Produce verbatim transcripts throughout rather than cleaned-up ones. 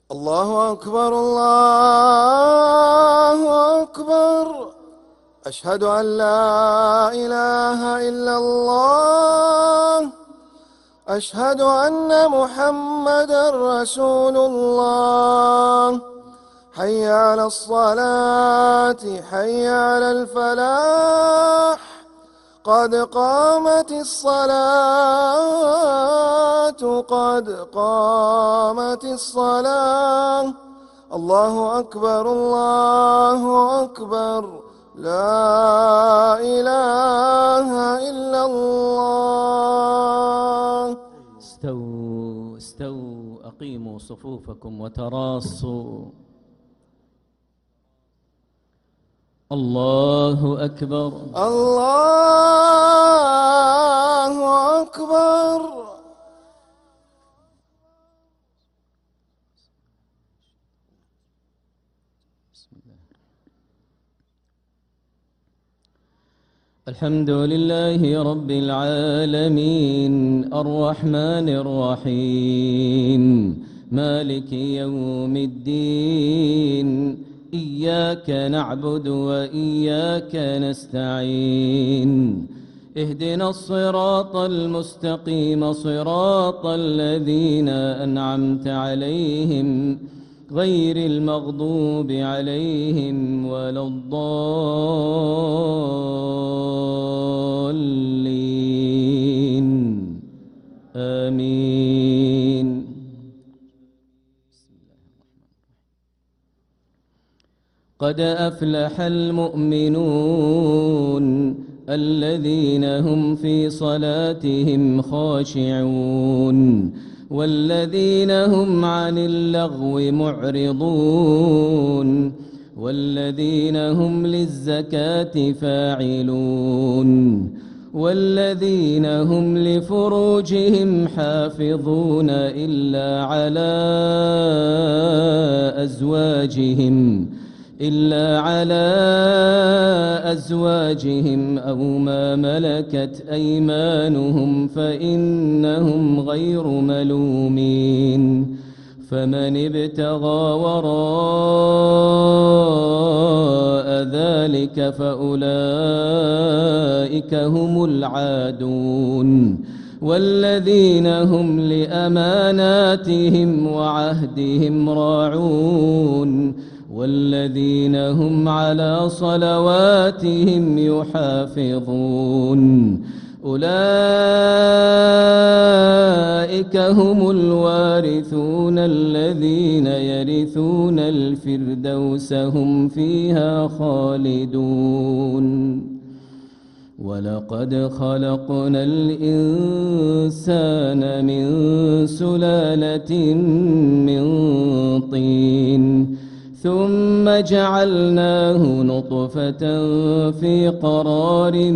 الله أكبر الله أكبر. أشهد أن لا إله إلا الله. أشهد أن محمدا رسول الله. حي على الصلاة حي على الفلاح. قد قامت الصلاة قد قامت الصلاة. الله أكبر الله أكبر. لا إله إلا الله. استووا استووا أقيموا صفوفكم وتراصوا. الله أكبر الله أكبر. بسم الله. الحمد لله رب العالمين الرحمن الرحيم مالك يوم الدين. إياك نعبد وإياك نستعين. اهدنا الصراط المستقيم صراط الذين أنعمت عليهم غير المغضوب عليهم ولا الضالين. آمين. قد أفلح المؤمنون الذين هم في صلاتهم خاشعون والذين هم عن اللغو معرضون والذين هم للزكاة فاعلون والذين هم لفروجهم حافظون إلا على أزواجهم إلا على أزواجهم أو ما ملكت أيمانهم فإنهم غير ملومين. فمن ابتغى وراء ذلك فأولئك هم العادون والذين هم لأماناتهم وعهدهم راعون والذين هم على صلواتهم يحافظون. أولئك هم الوارثون الذين يرثون الفردوس هم فيها خالدون. ولقد خلقنا الإنسان من سلالة من طين ثم جعلناه نطفة في قرار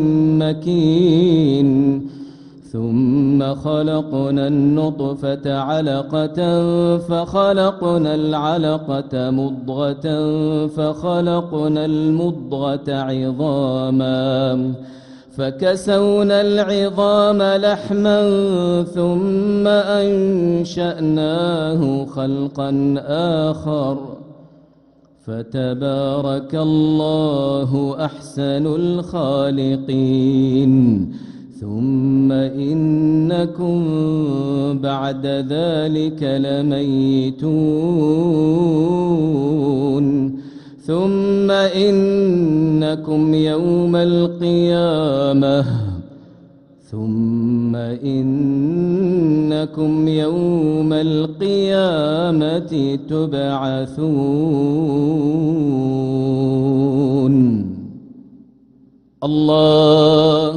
مكين ثم خلقنا النطفة علقة فخلقنا العلقة مضغة فخلقنا المضغة عظاما فكسونا العظام لحما ثم أنشأناه خلقا آخر فتبارك الله أحسن الخالقين. ثم إنكم بعد ذلك لميتون. ثم إنكم يوم القيامة ثم إنكم يوم القيامة تبعثون. الله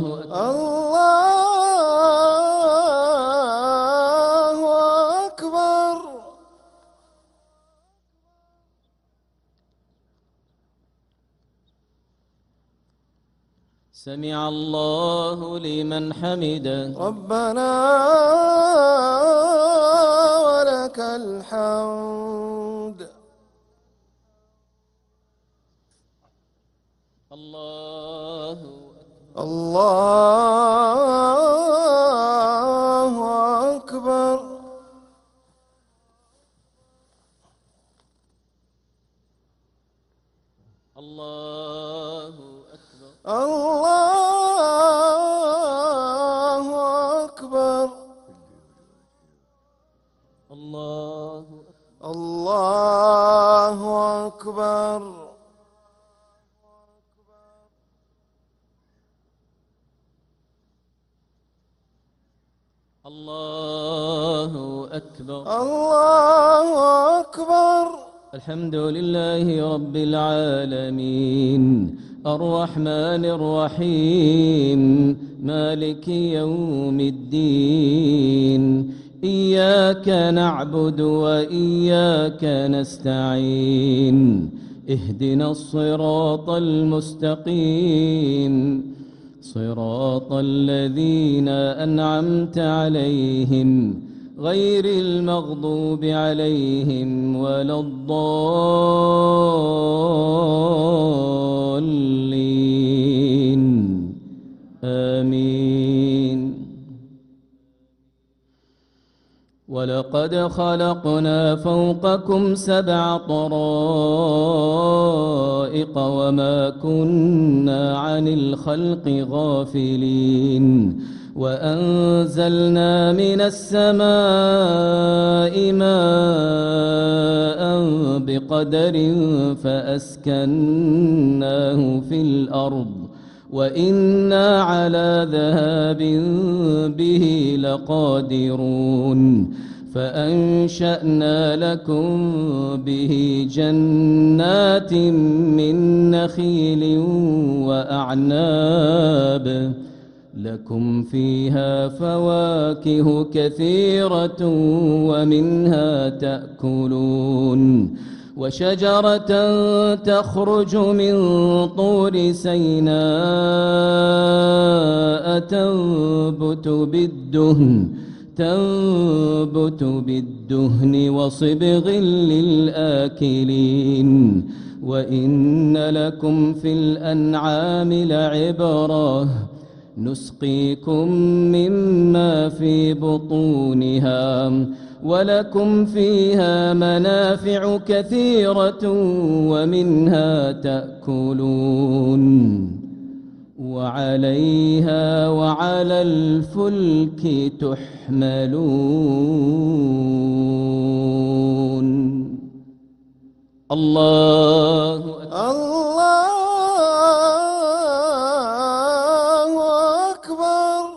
الله أكبر. سمع الله لمن حمده. ربنا ولك الحمد. الله الله أكبر. الله أكبر. الله أكبر. الحمد لله رب العالمين الرحمن الرحيم مالك يوم الدين إياك نعبد وإياك نستعين اهدنا الصراط المستقيم صراط الذين أنعمت عليهم غير المغضوب عليهم ولا الضالين آمين. ولقد خلقنا فوقكم سبع طرائق وما كنا عن الخلق غافلين وأنزلنا من السماء ماء بقدر فأسكناه في الأرض وإنا على ذهاب به لقادرون فأنشأنا لكم به جنات من نخيل وأعناب لكم فيها فواكه كثيرة ومنها تأكلون وشجرة تخرج من طور سيناء تنبت بالدهن تنبت بالدهن وصبغ للآكلين وإن لكم في الأنعام لعبرة نسقيكم مما في بطونها ولكم فيها منافع كثيرة ومنها تأكلون وعليها وعلى الفلك تحملون. الله أكبر. الله أكبر.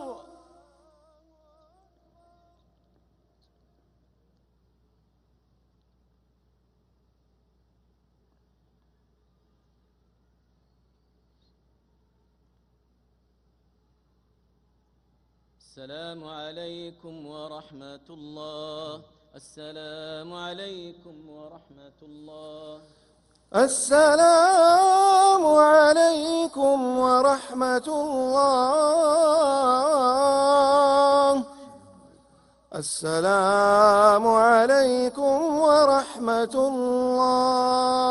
السلام عليكم ورحمة الله. السلام عليكم ورحمة الله. السلام عليكم ورحمة الله. السلام عليكم ورحمة الله.